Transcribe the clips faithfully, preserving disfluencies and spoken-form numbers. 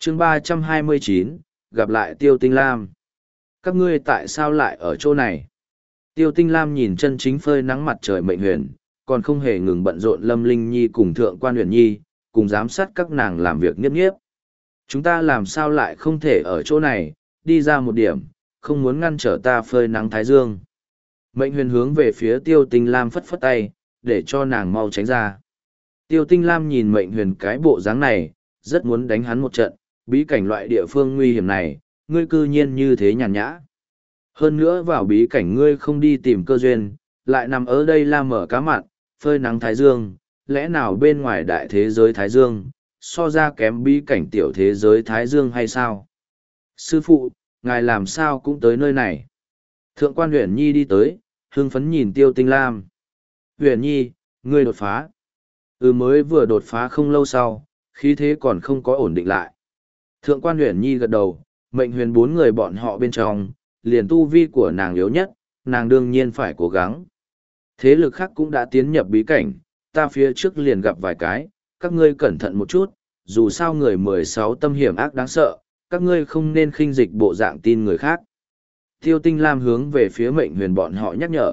chương ba trăm hai mươi chín, gặp lại Tiêu Tinh Lam. Các ngươi tại sao lại ở chỗ này? Tiêu Tinh Lam nhìn chân chính phơi nắng mặt trời mệnh huyền, còn không hề ngừng bận rộn Lâm Linh Nhi cùng Thượng Quan Huyền Nhi, cùng giám sát các nàng làm việc nghiếp nghiếp. Chúng ta làm sao lại không thể ở chỗ này, đi ra một điểm, không muốn ngăn trở ta phơi nắng thái dương. Mệnh huyền hướng về phía Tiêu Tinh Lam phất phất tay, để cho nàng mau tránh ra. Tiêu Tinh Lam nhìn mệnh huyền cái bộ dáng này, rất muốn đánh hắn một trận, bí cảnh loại địa phương nguy hiểm này, ngươi cư nhiên như thế nhàn nhã. Hơn nữa vào bí cảnh ngươi không đi tìm cơ duyên, lại nằm ở đây la mở cá mặn, phơi nắng thái dương, lẽ nào bên ngoài đại thế giới thái dương, so ra kém bí cảnh tiểu thế giới thái dương hay sao? Sư phụ, ngài làm sao cũng tới nơi này? Thượng Quan Huyền Nhi đi tới, hưng phấn nhìn Tiêu Tinh Lam. Huyền Nhi, ngươi đột phá. Ừ, mới vừa đột phá không lâu sau, khí thế còn không có ổn định lại. Thượng Quan Huyền Nhi gật đầu, mệnh huyền bốn người bọn họ bên trong, liền tu vi của nàng yếu nhất, nàng đương nhiên phải cố gắng. Thế lực khác cũng đã tiến nhập bí cảnh, ta phía trước liền gặp vài cái, các ngươi cẩn thận một chút, dù sao người mười sáu tâm hiểm ác đáng sợ, các ngươi không nên khinh dịch bộ dạng tin người khác. Tiêu Tinh Lam hướng về phía mệnh huyền bọn họ nhắc nhở.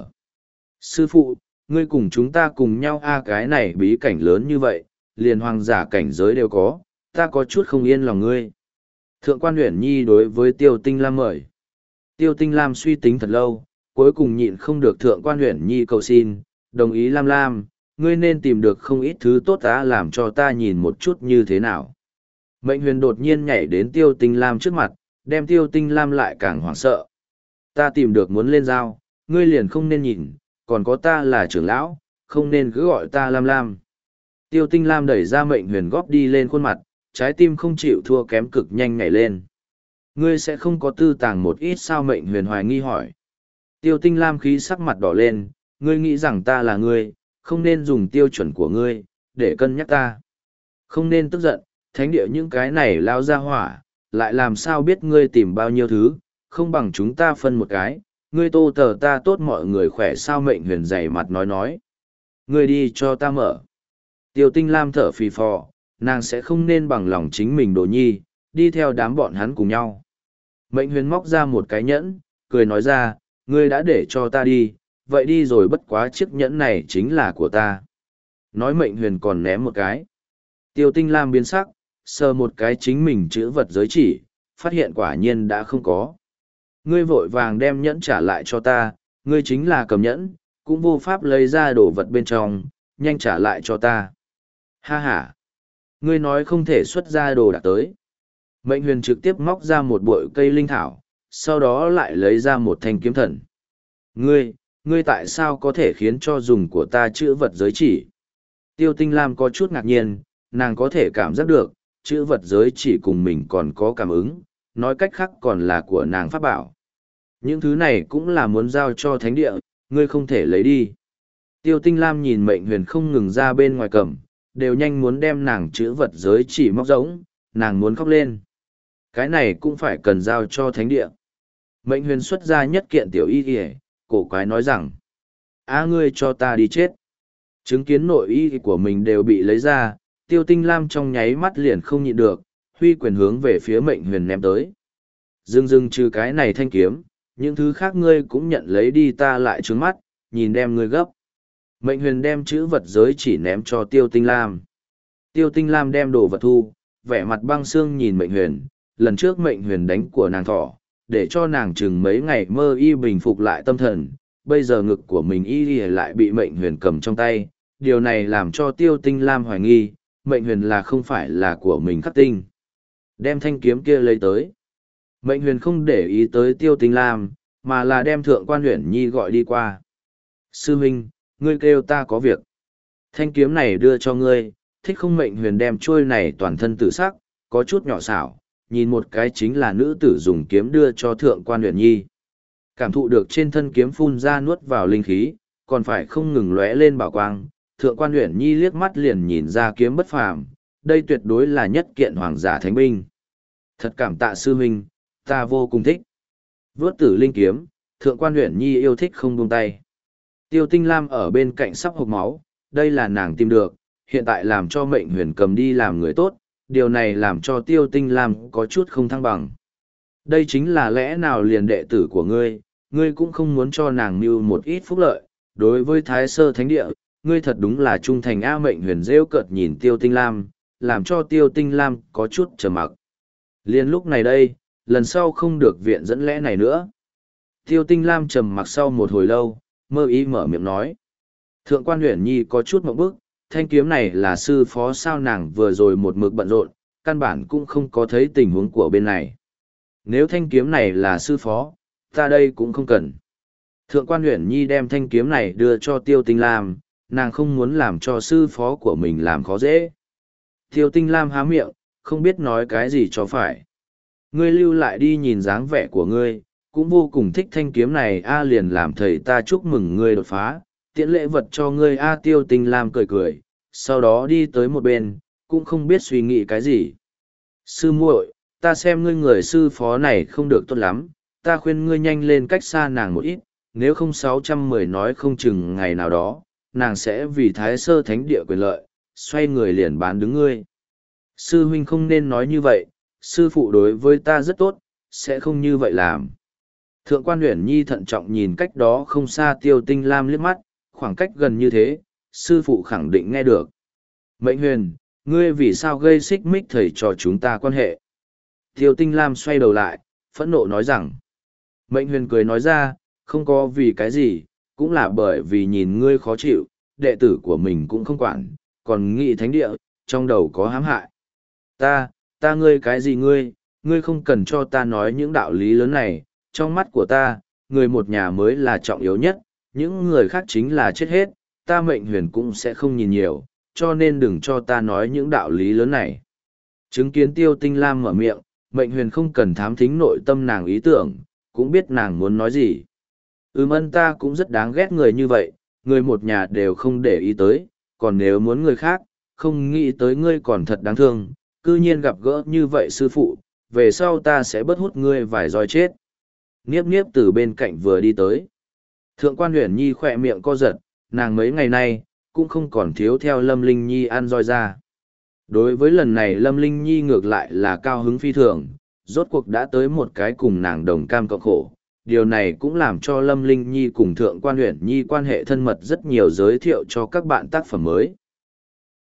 Sư phụ, ngươi cùng chúng ta cùng nhau a cái này bí cảnh lớn như vậy, liền hoàng giả cảnh giới đều có, ta có chút không yên lòng ngươi. Thượng Quan Huyền Nhi đối với Tiêu Tinh Lam mời. Tiêu Tinh Lam suy tính thật lâu, cuối cùng nhịn không được Thượng Quan Huyền Nhi cầu xin, đồng ý Lam Lam, ngươi nên tìm được không ít thứ tốt ta làm cho ta nhìn một chút như thế nào. Mệnh huyền đột nhiên nhảy đến Tiêu Tinh Lam trước mặt, đem Tiêu Tinh Lam lại càng hoảng sợ. Ta tìm được muốn lên dao, ngươi liền không nên nhìn, còn có ta là trưởng lão, không nên cứ gọi ta Lam Lam. Tiêu Tinh Lam đẩy ra mệnh huyền góp đi lên khuôn mặt, trái tim không chịu thua kém cực nhanh nhảy lên. Ngươi sẽ không có tư tàng một ít sao mệnh huyền hoài nghi hỏi. Tiêu Tinh Lam khí sắc mặt đỏ lên, ngươi nghĩ rằng ta là ngươi, không nên dùng tiêu chuẩn của ngươi, để cân nhắc ta. Không nên tức giận, thánh địa những cái này lao ra hỏa, lại làm sao biết ngươi tìm bao nhiêu thứ, không bằng chúng ta phân một cái, ngươi tô tờ ta tốt mọi người khỏe sao mệnh huyền dày mặt nói nói. Ngươi đi cho ta mở. Tiêu Tinh Lam thở phì phò, nàng sẽ không nên bằng lòng chính mình đồ nhi, đi theo đám bọn hắn cùng nhau. Mệnh huyền móc ra một cái nhẫn, cười nói ra, ngươi đã để cho ta đi, vậy đi rồi bất quá chiếc nhẫn này chính là của ta. Nói mệnh huyền còn ném một cái. Tiêu Tinh Lam biến sắc, sờ một cái chính mình chữ vật giới chỉ, phát hiện quả nhiên đã không có. Ngươi vội vàng đem nhẫn trả lại cho ta, ngươi chính là cầm nhẫn, cũng vô pháp lấy ra đồ vật bên trong, nhanh trả lại cho ta. Ha ha! Ngươi nói không thể xuất ra đồ đạc tới. Mệnh huyền trực tiếp móc ra một bội cây linh thảo, sau đó lại lấy ra một thanh kiếm thần. Ngươi, ngươi tại sao có thể khiến cho dùng của ta chữ vật giới chỉ? Tiêu Tinh Lam có chút ngạc nhiên, nàng có thể cảm giác được, chữ vật giới chỉ cùng mình còn có cảm ứng, nói cách khác còn là của nàng pháp bảo. Những thứ này cũng là muốn giao cho thánh địa, ngươi không thể lấy đi. Tiêu Tinh Lam nhìn mệnh huyền không ngừng ra bên ngoài cầm, đều nhanh muốn đem nàng chữ vật giới chỉ móc rỗng, nàng muốn khóc lên. Cái này cũng phải cần giao cho thánh địa. Mệnh huyền xuất ra nhất kiện tiểu y y, cổ quái nói rằng, a ngươi cho ta đi chết. Chứng kiến nội y của mình đều bị lấy ra, Tiêu Tinh Lam trong nháy mắt liền không nhịn được, huy quyền hướng về phía mệnh huyền ném tới. Dưng dưng trừ cái này thanh kiếm, những thứ khác ngươi cũng nhận lấy đi ta lại trướng mắt, nhìn đem ngươi gấp. Mệnh huyền đem chữ vật giới chỉ ném cho Tiêu Tinh Lam. Tiêu Tinh Lam đem đồ vật thu, vẻ mặt băng xương nhìn mệnh huyền, lần trước mệnh huyền đánh của nàng thỏ, để cho nàng chừng mấy ngày mơ y bình phục lại tâm thần, bây giờ ngực của mình y lại bị mệnh huyền cầm trong tay, điều này làm cho Tiêu Tinh Lam hoài nghi, mệnh huyền là không phải là của mình khắc tinh. Đem thanh kiếm kia lấy tới. Mệnh huyền không để ý tới Tiêu Tinh Lam, mà là đem Thượng Quan Huyền Nhi gọi đi qua. Sư huynh, ngươi kêu ta có việc. Thanh kiếm này đưa cho ngươi, thích không? Mệnh huyền đem trôi này toàn thân tử sắc, có chút nhỏ xảo, nhìn một cái chính là nữ tử dùng kiếm đưa cho Thượng Quan Huyền Nhi. Cảm thụ được trên thân kiếm phun ra nuốt vào linh khí, còn phải không ngừng lóe lên bảo quang, Thượng Quan Huyền Nhi liếc mắt liền nhìn ra kiếm bất phàm, đây tuyệt đối là nhất kiện hoàng giả thánh binh. Thật cảm tạ sư huynh, ta vô cùng thích. Vướt tử linh kiếm, Thượng Quan Huyền Nhi yêu thích không buông tay. Tiêu Tinh Lam ở bên cạnh sắp hộc máu, đây là nàng tìm được, hiện tại làm cho mệnh huyền cầm đi làm người tốt, điều này làm cho Tiêu Tinh Lam có chút không thăng bằng. Đây chính là lẽ nào liền đệ tử của ngươi, ngươi cũng không muốn cho nàng mưu một ít phúc lợi, đối với Thái Sơ Thánh Địa, ngươi thật đúng là trung thành A. Mệnh Huyền rêu cợt nhìn Tiêu Tinh Lam, làm cho Tiêu Tinh Lam có chút trầm mặc. Liên lúc này đây, lần sau không được viện dẫn lẽ này nữa. Tiêu Tinh Lam trầm mặc sau một hồi lâu, mơ ý mở miệng nói. Thượng quan Huyền Nhi có chút mộng bức, thanh kiếm này là sư phó sao nàng vừa rồi một mực bận rộn, căn bản cũng không có thấy tình huống của bên này. Nếu thanh kiếm này là sư phó, ta đây cũng không cần. Thượng quan Huyền Nhi đem thanh kiếm này đưa cho Tiêu Tinh Lam, nàng không muốn làm cho sư phó của mình làm khó dễ. Tiêu Tinh Lam há miệng, không biết nói cái gì cho phải. Ngươi lưu lại đi nhìn dáng vẻ của ngươi, cũng vô cùng thích thanh kiếm này a liền làm thầy ta chúc mừng ngươi đột phá, tiễn lễ vật cho ngươi a. Tiêu Tinh Lam cười cười, sau đó đi tới một bên, cũng không biết suy nghĩ cái gì. Sư muội, ta xem ngươi người sư phó này không được tốt lắm, ta khuyên ngươi nhanh lên cách xa nàng một ít, nếu không sáu trăm mười nói không chừng ngày nào đó, nàng sẽ vì Thái Sơ Thánh Địa quyền lợi, xoay người liền bán đứng ngươi. Sư huynh không nên nói như vậy, sư phụ đối với ta rất tốt, sẽ không như vậy làm. Thượng quan Huyền Nhi thận trọng nhìn cách đó không xa Tiêu Tinh Lam liếc mắt, khoảng cách gần như thế, sư phụ khẳng định nghe được. Mệnh Huyền, ngươi vì sao gây xích mích thầy cho chúng ta quan hệ? Tiêu Tinh Lam xoay đầu lại, phẫn nộ nói rằng. Mệnh Huyền cười nói ra, không có vì cái gì, cũng là bởi vì nhìn ngươi khó chịu, đệ tử của mình cũng không quản, còn nghĩ thánh địa, trong đầu có hãm hại. Ta, ta ngươi cái gì ngươi, ngươi không cần cho ta nói những đạo lý lớn này, trong mắt của ta, người một nhà mới là trọng yếu nhất, những người khác chính là chết hết, ta Mệnh Huyền cũng sẽ không nhìn nhiều, cho nên đừng cho ta nói những đạo lý lớn này. Chứng kiến Tiêu Tinh Lam mở miệng, Mệnh Huyền không cần thám thính nội tâm nàng ý tưởng, cũng biết nàng muốn nói gì. Ừm ân ta cũng rất đáng ghét người như vậy, người một nhà đều không để ý tới, còn nếu muốn người khác, không nghĩ tới ngươi còn thật đáng thương, cư nhiên gặp gỡ như vậy sư phụ, về sau ta sẽ bớt hút ngươi vài roi chết. Niếp niếp từ bên cạnh vừa đi tới. Thượng quan Huyền Nhi khỏe miệng co giật, nàng mấy ngày nay, cũng không còn thiếu theo Lâm Linh Nhi ăn roi ra. Đối với lần này Lâm Linh Nhi ngược lại là cao hứng phi thường, rốt cuộc đã tới một cái cùng nàng đồng cam cộng khổ. Điều này cũng làm cho Lâm Linh Nhi cùng Thượng quan Huyền Nhi quan hệ thân mật rất nhiều, giới thiệu cho các bạn tác phẩm mới.